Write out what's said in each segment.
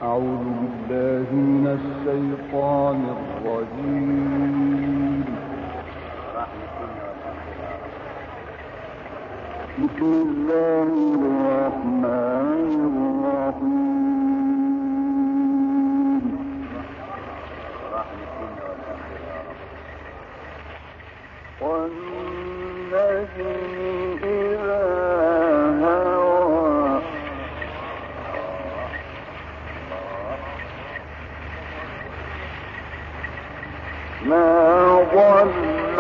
أعوذ بالله من الشيطان الرجيم. بسم الله الرحمن الرحيم. والنجم إذا هوى ما ضل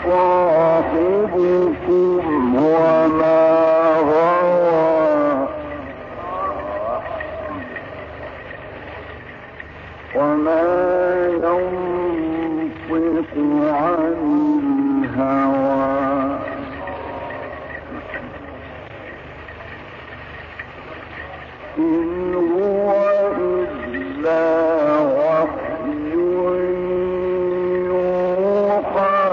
صاحبكم وما غوى وما ينطق عن الهوى إن هو إلا وحي يوحى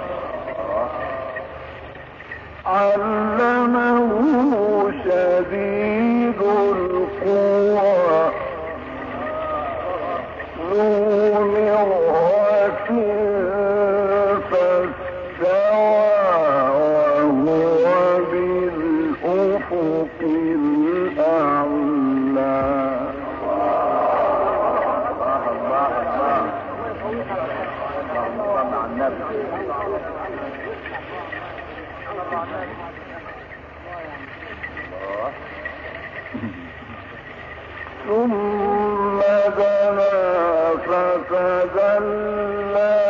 علمه شديد القوى ذو مرة فاستوى وهو بالأفق الأعلى. ثم دنا فتدلى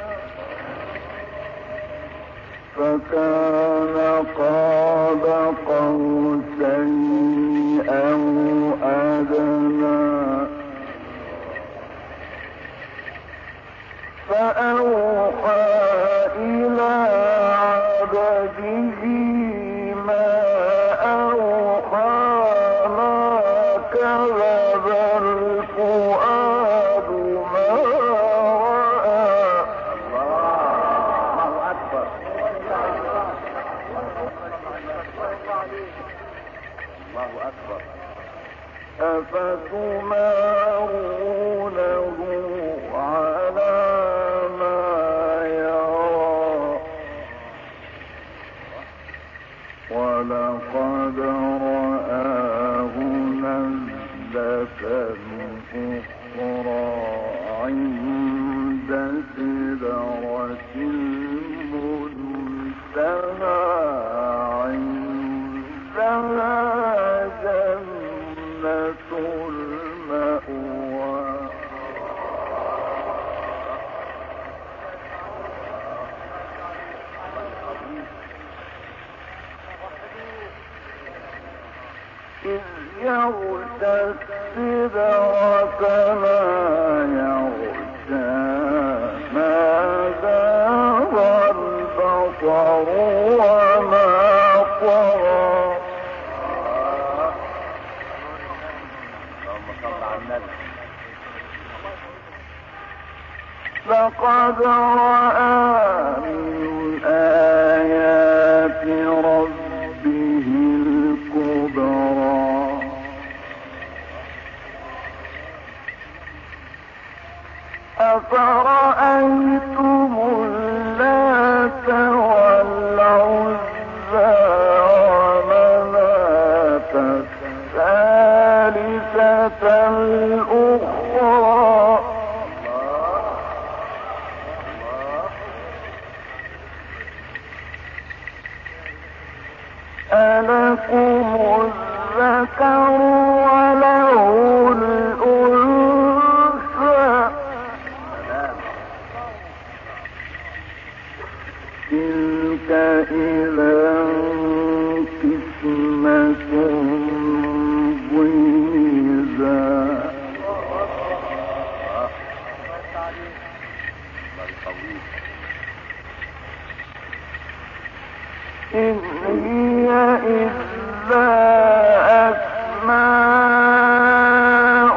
فكان قاب قوسين أو أدنى فأوحى إلى عبده ما أوحى ما كذب الفؤاد ما رأى. الله أكبر. الله أكبر. أفتمارونه على ما يرى ولقد رآه نزلة أخرى عند سدرة المنتهى عندها جنة المأوى. إذ يغشى السدرة ما يغشى ما زاغ البصر وما طغى. لقد رأى من آيات ربه الكبرى أفرأيتم اللات والعزى ومناة الثالثة الأخرى. ألكم الذكر وله الأنثى تلك إذا قسمة ضيزى. إن هي إلا أسماء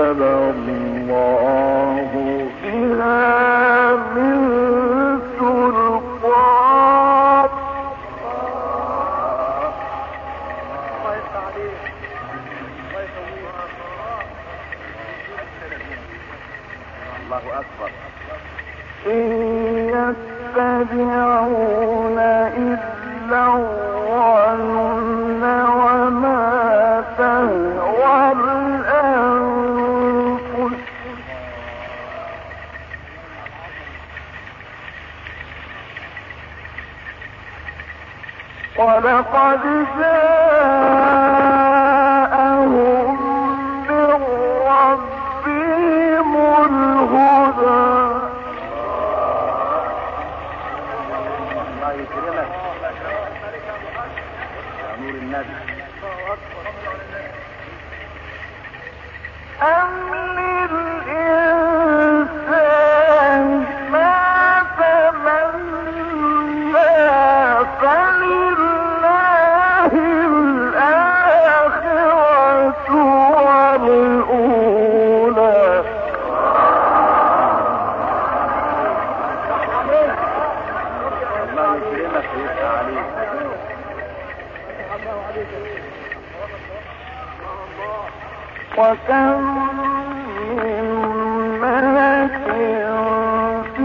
الله بها من سلطان. الله أكبر. إن يتبعون إلا الظن وما تهوى الأنفس ولقد جاءهم من ربهم الهدى. الله يكرمك يا نور النبي. أم للإنسان ما تمنى فلله الآخرة والأولى. الله يكرمك ويفتح عليك. وكم من ملك في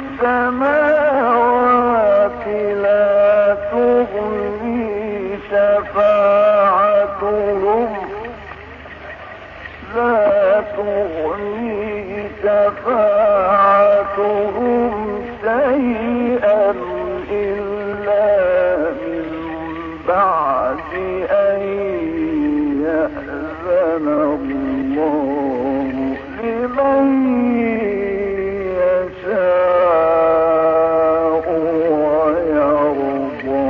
السماوات لا تغني شفاعتهم شيئا إلا من بعد أن يأذن الله لمن يشاء ويرضى.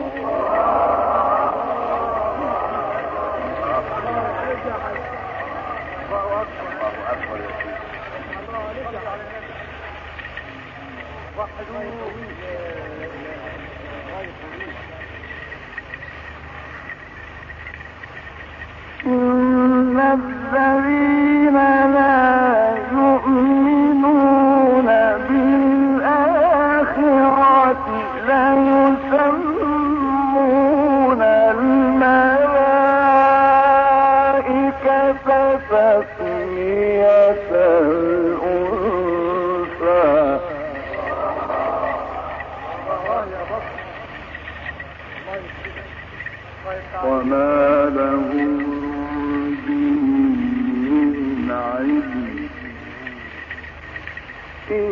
إن الذين لا يؤمنون بالآخرة ليسمون الملائكة تسمية الأنثى وما لهم به من علم إن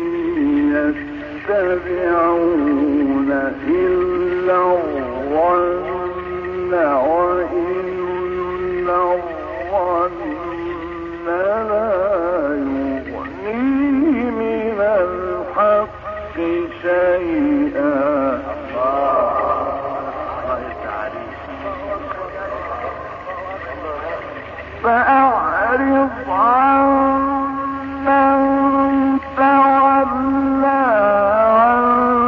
يتبعون إلا الظن وإن الظن لا يغني من الحق شيئا. فأعرض عن من تولى عن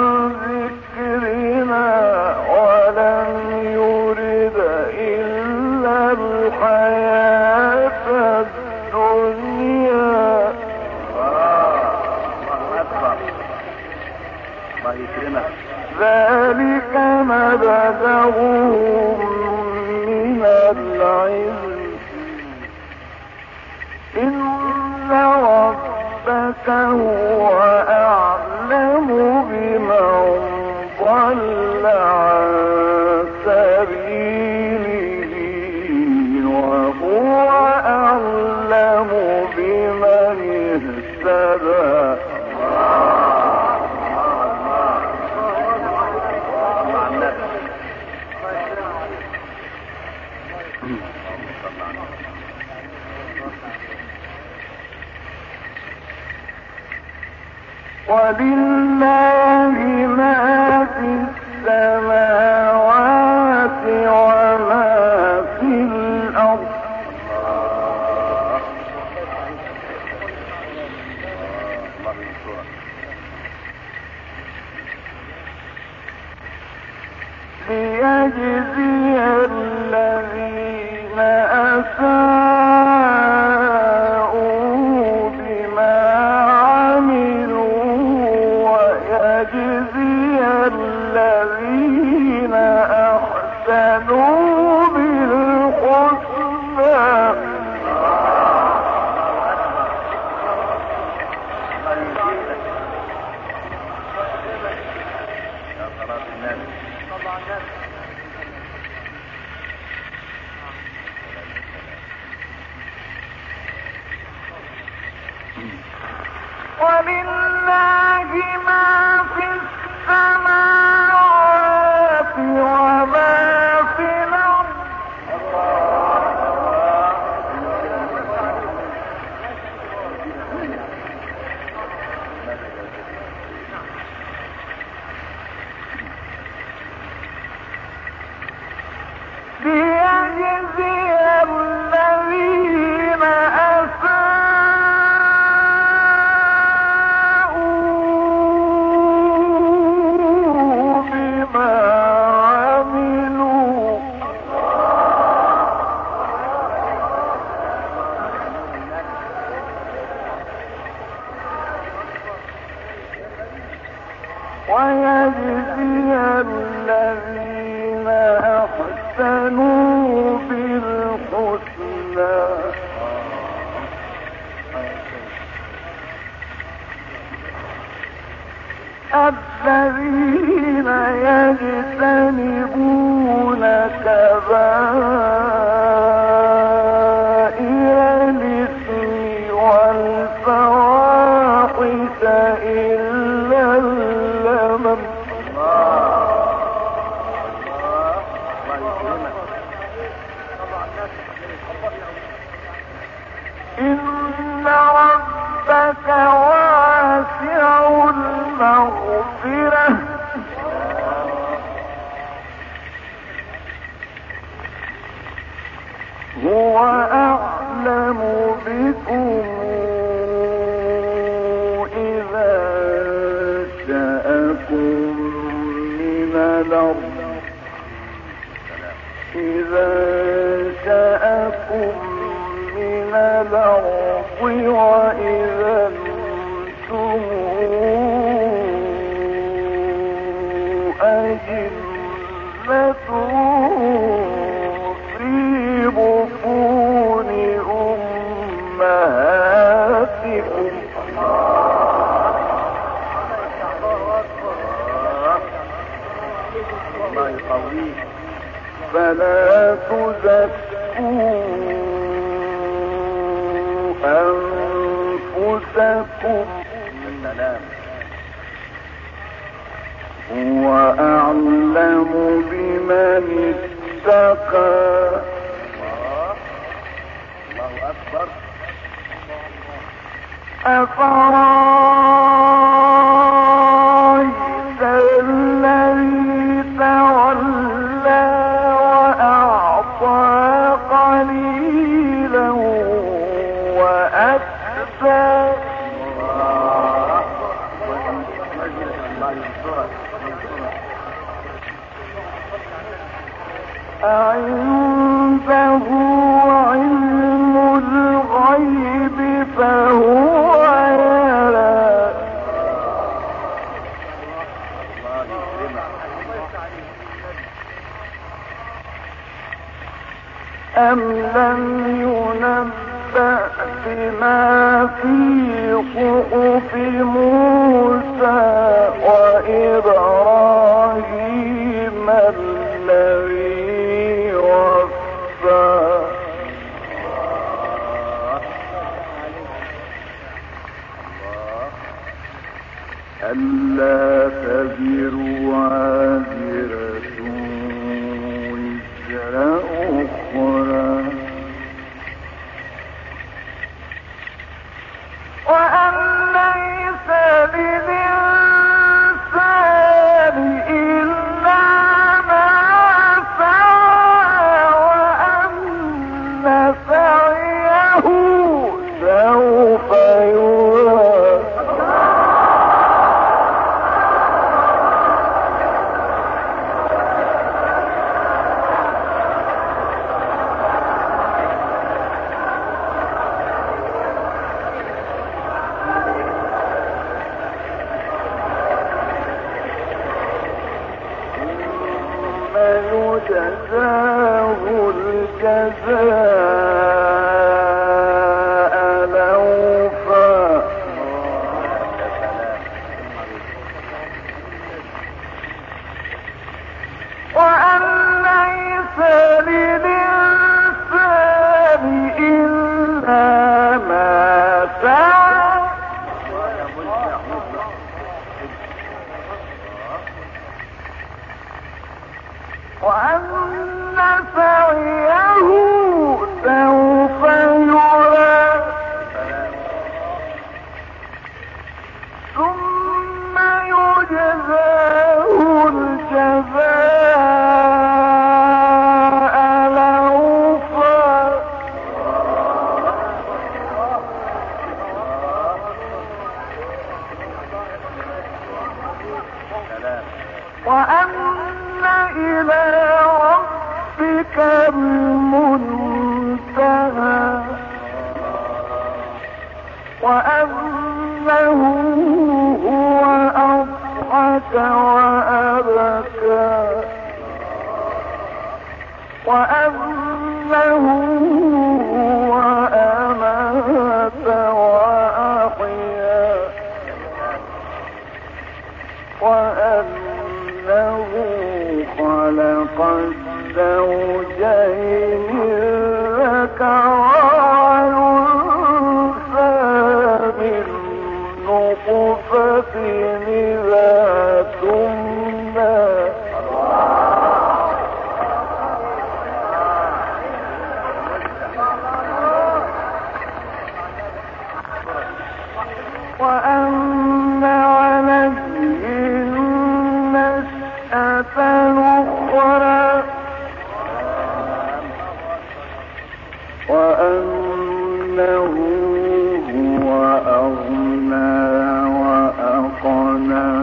ذكرنا ولم يرد إلا الحياة الدنيا. الله يكرمك. ذلك مبلغهم من العلم إن ربك هو أعلم بمن ضل عن سبيله وهو أعلم بمن اهتدى. ولله ما في السماوات وما في الأرض ليجزي الذين أساءوا ولله ما في السماوات وما في الأرض ليجزي الذين أساءوا بما عملوا ويجزي الذين أحسنوا بالحسنى الذين يجتنبون كبائر الإثم والفواحش إلا اللمم إن ربك واسع المغفرة هو أعلم بكم إذا شاءكم من الأرض وإذا أنتم أجنة في بطون أمهاتكم فلا تزكوا أنفسكم هو أعلم بمن اتقى الله أكبر. أفرأيت الذي تولى وأعطى قليلا وأكثر أعنده علم الغيب فهو يرى أم لم ينبأ بما في صحف موسى وإبراهيم الذي وفى ألا تزر وازرة وزر أخرى وأن ليس للإنسان إلا ما سعى وأن سعيه سوف يرى يجزاه الجزاء الأوفى وأن ليس للإنسان إلا ما سعى وأنه هو أضحك وأبكى وأنه هو أمات وأحيا وأنه خلق الزوجين الذكر والأنثى من نطفة إذا تمنى وأن عليه النشأة الأخرى وأنه هو أغنى وأقنى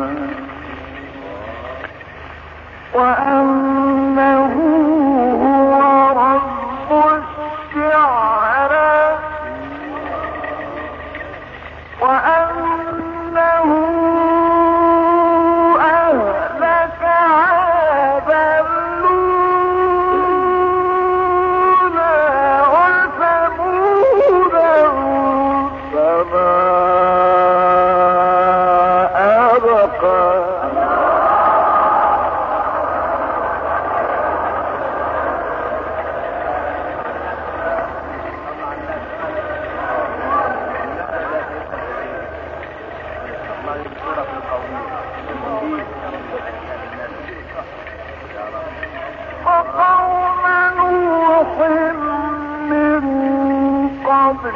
وأنه هو رب الشعرى وأنه أهلك عادا الأولى وثمودا فما أبقى وقوم نوح من قبل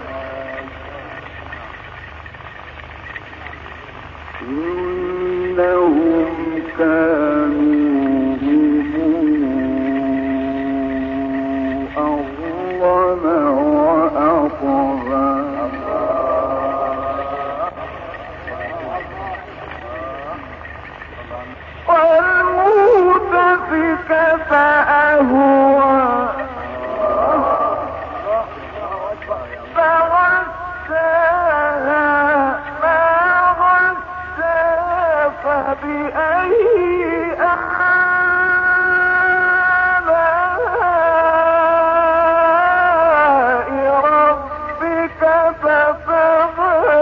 إنهم كانوا أظلم وأطغى والمؤتفكة فأهوى فغشاها ما غشى فبأي آلاء ربك تتمارى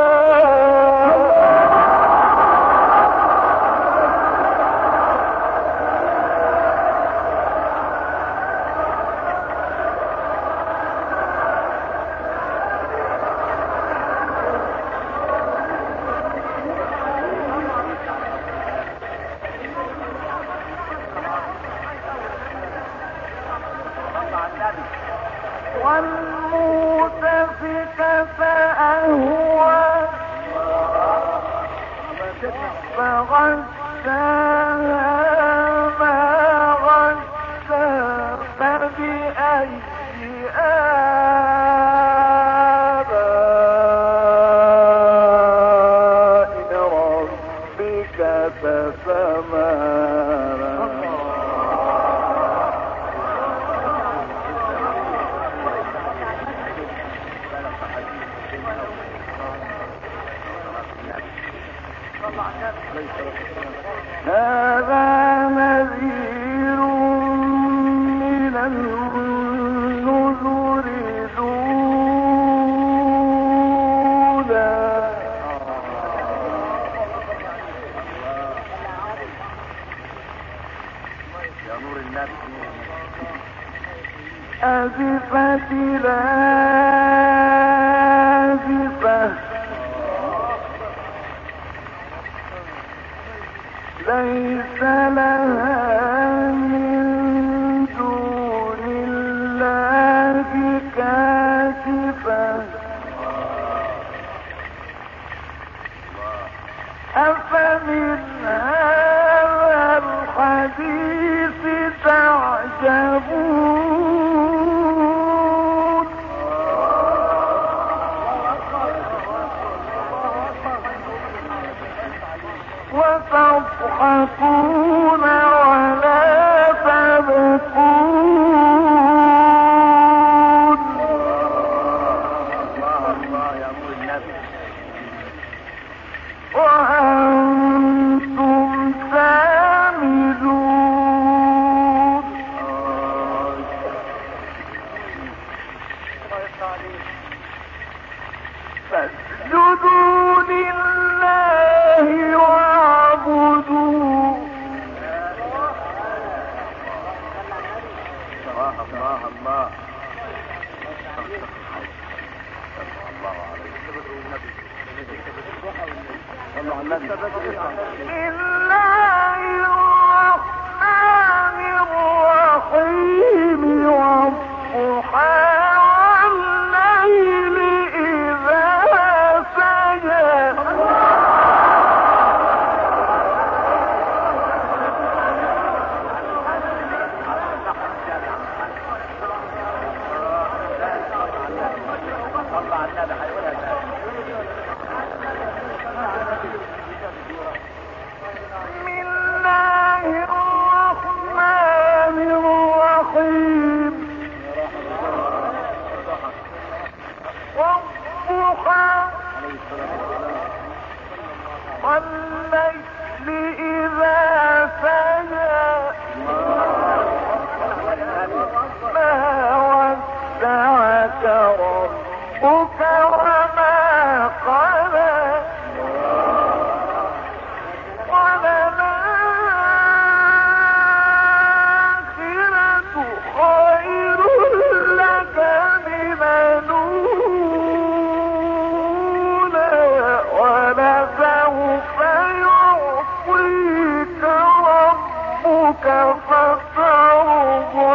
والمؤتفكة فأهوى فغشاها ما غشى فبأي آلاء ربك تتمارى هذا نذير من النذر الأولى يا نور النبي أزفت الآزفة ليس لها من دون الله كاشفة أفمن هذا الحديث تعجبون وتضحكون ولا يا نور النبي. وأنتم سامدون فاسجدوا لله واعبدوا. الله الله لله الرحمن الرحيم والضحى والليل إذا سجى. والليل إذا سجى ما ودعك ربك وما قلى وللآخرة خير لك من الأولى ولسوف يعطيك ربك فترضى.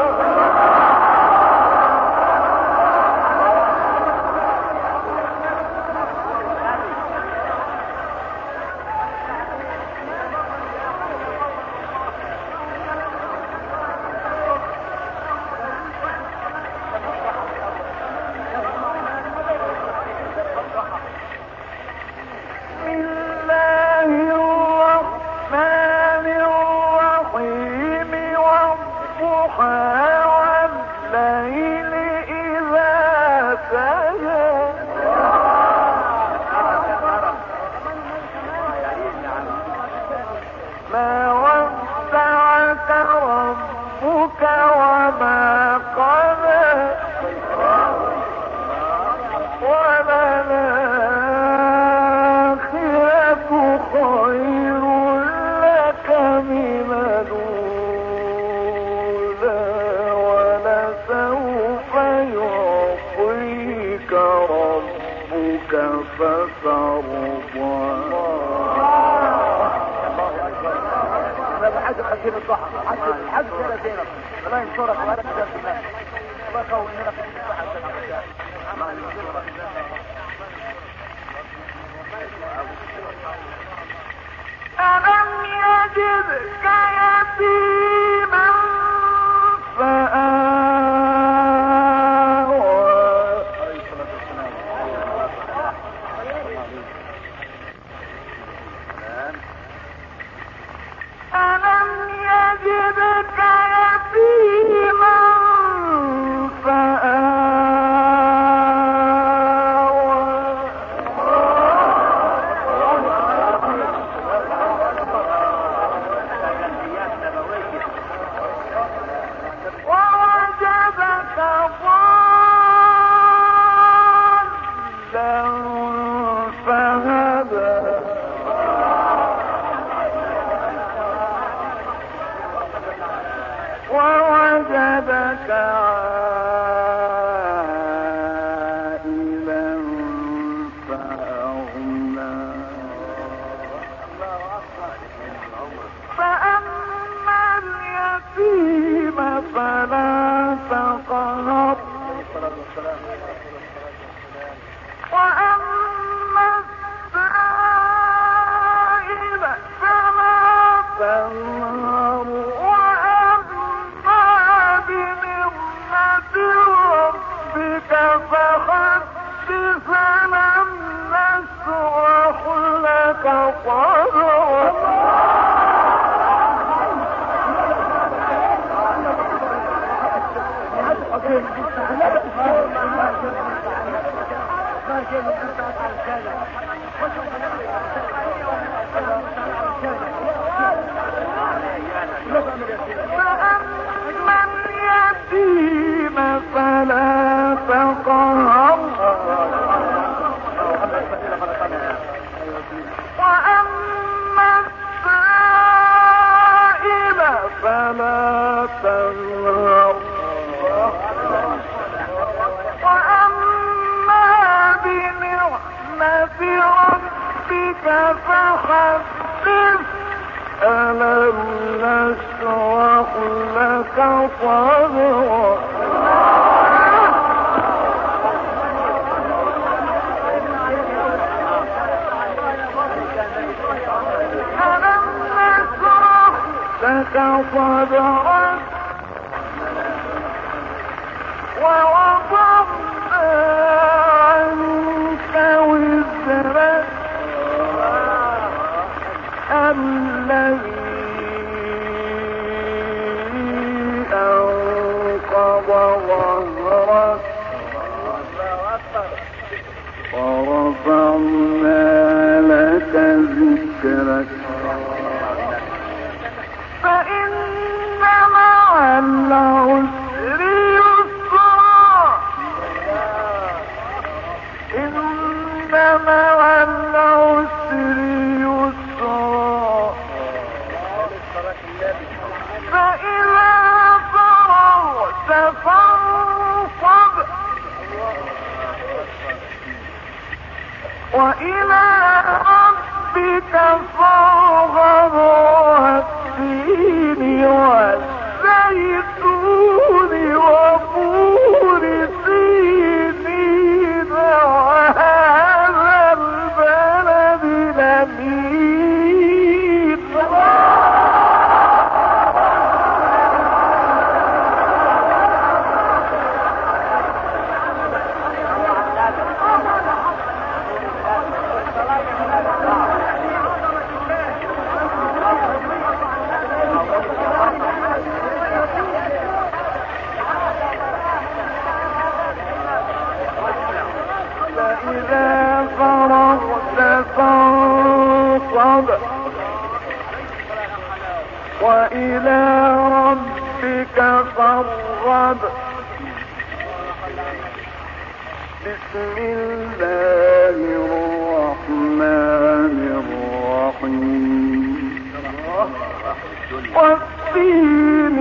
ما ودعك ربك وما قلى وللآخرة خير لك من الأولى ولسوف يعطيك ربك فترضى. حاجة خشين الضحى حاجة سنتين الله ينصرك وهذا كتاب الله الله يقوي لنا في الصحة. ألم يجدك يتيما فآوى ألم يجدك يتيما ووجدك ضالا فهدى ووجدك عائلا فأغنى فأما اليتيم فلا تقهر وأما السائل فلا تنهر وأما بنعمة ربك فحدث لم نشرح لك صدرك. فأما اليتيم فلا تقهر وأما السائل فلا تنهر وأما بنعمة ربك فحدث ألم نشرح لك صدرك ألم نشرح لك صدرك ووضعنا عنك وزرك الذي أنقض ظهرك ورفعنا لك ذكرك فإن مع العسر يسرا إن مع العسر يسرا فإذا فرغت فانصب وإلى ربك فارغب والتين والزيتون وطور سينين وهذا البلد الأمين فإذا فرغت فانصب وإلى ربك فارغب بسم الله الرحمن الرحيم والتين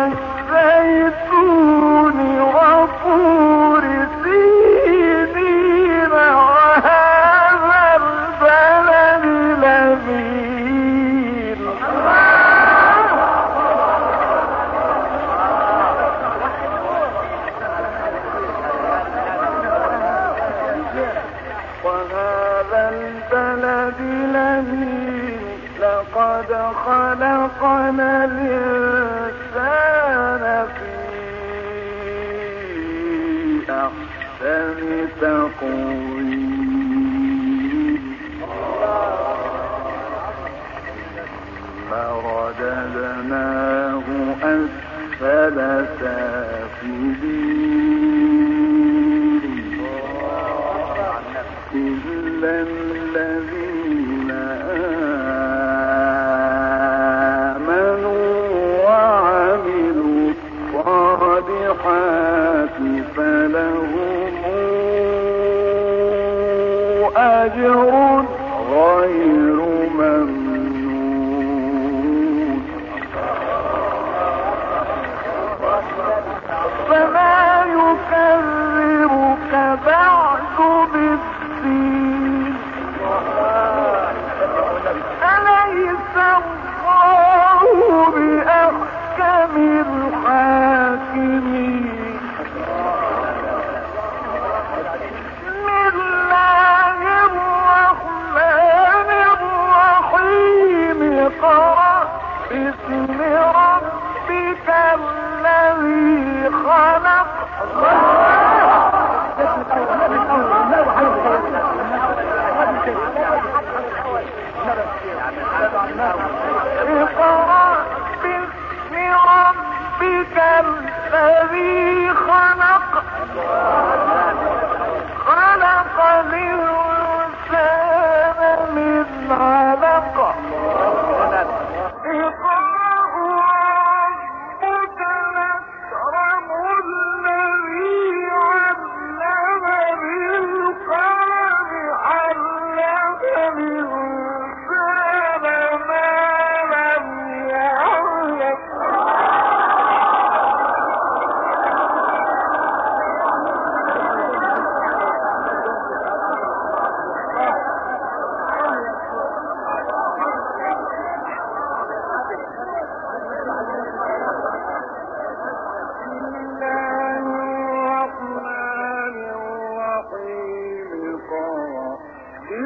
والزيتون وطور سينين وهذا البلد الأمين وهذا البلد الأمين لقد خلقنا الإنسان في أحسن تقويم ثم رددناه أسفل سافلين إلا الذين آمنوا وعملوا الصالحات فلهم أجر غير ممنون فما يكذبك بعد بالدين أليس الله بأحكم الحاكمين بسم الله الرحمن الرحيم اقرأ باسم ربك الذي خلق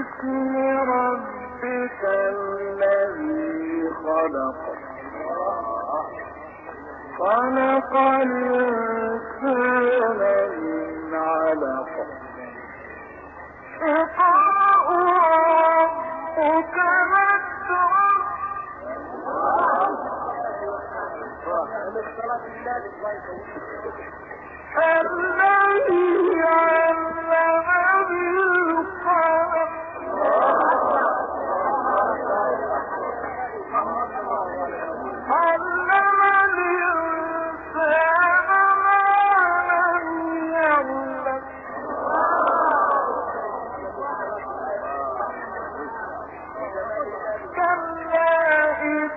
باسم ربك الذي خلق الإنسان من علق اقرأ ربك الذي علم بالقلم علم الإنسان ما لم يعلم كلا إن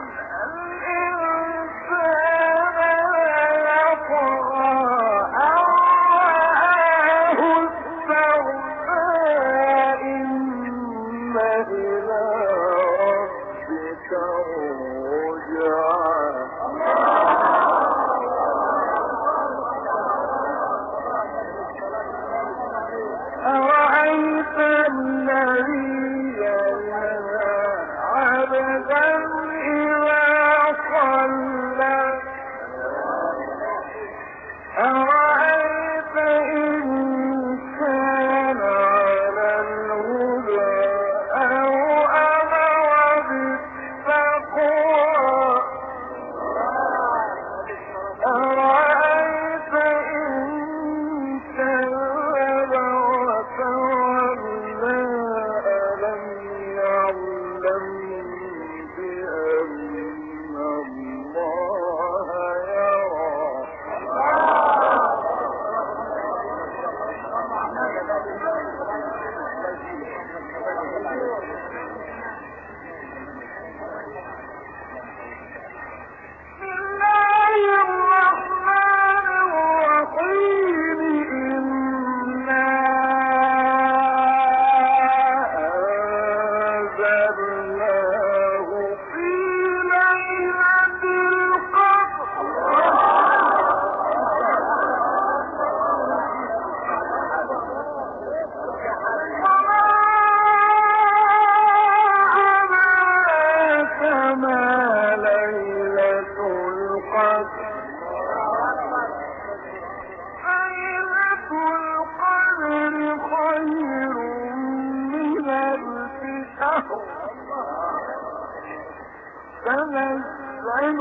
الإنسان ليطغى أن رآه استغنى إن إلى ربك الرجعى أرأيت الذي ينهى عبدا إذا صلى أرأيت إن كان على الهدى أو أمر بالتقوى أرأيت إن كذب وتولى ألم يعلم بأن الله يرى بسم الله الرحمن الرحيم إنا أنزلناه في ليلة القدر وما أدراك ما ليلة القدر ليلة القدر خير من ألف شهر تنزل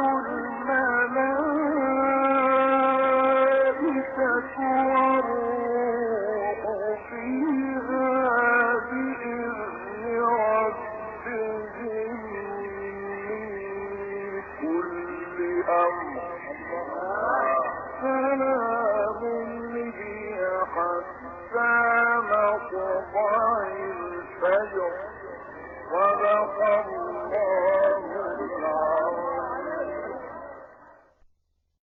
الملائكة والروح فيها بإذن ربهم من كل أمر سلام هي حتى مطلع الفجر صدق الله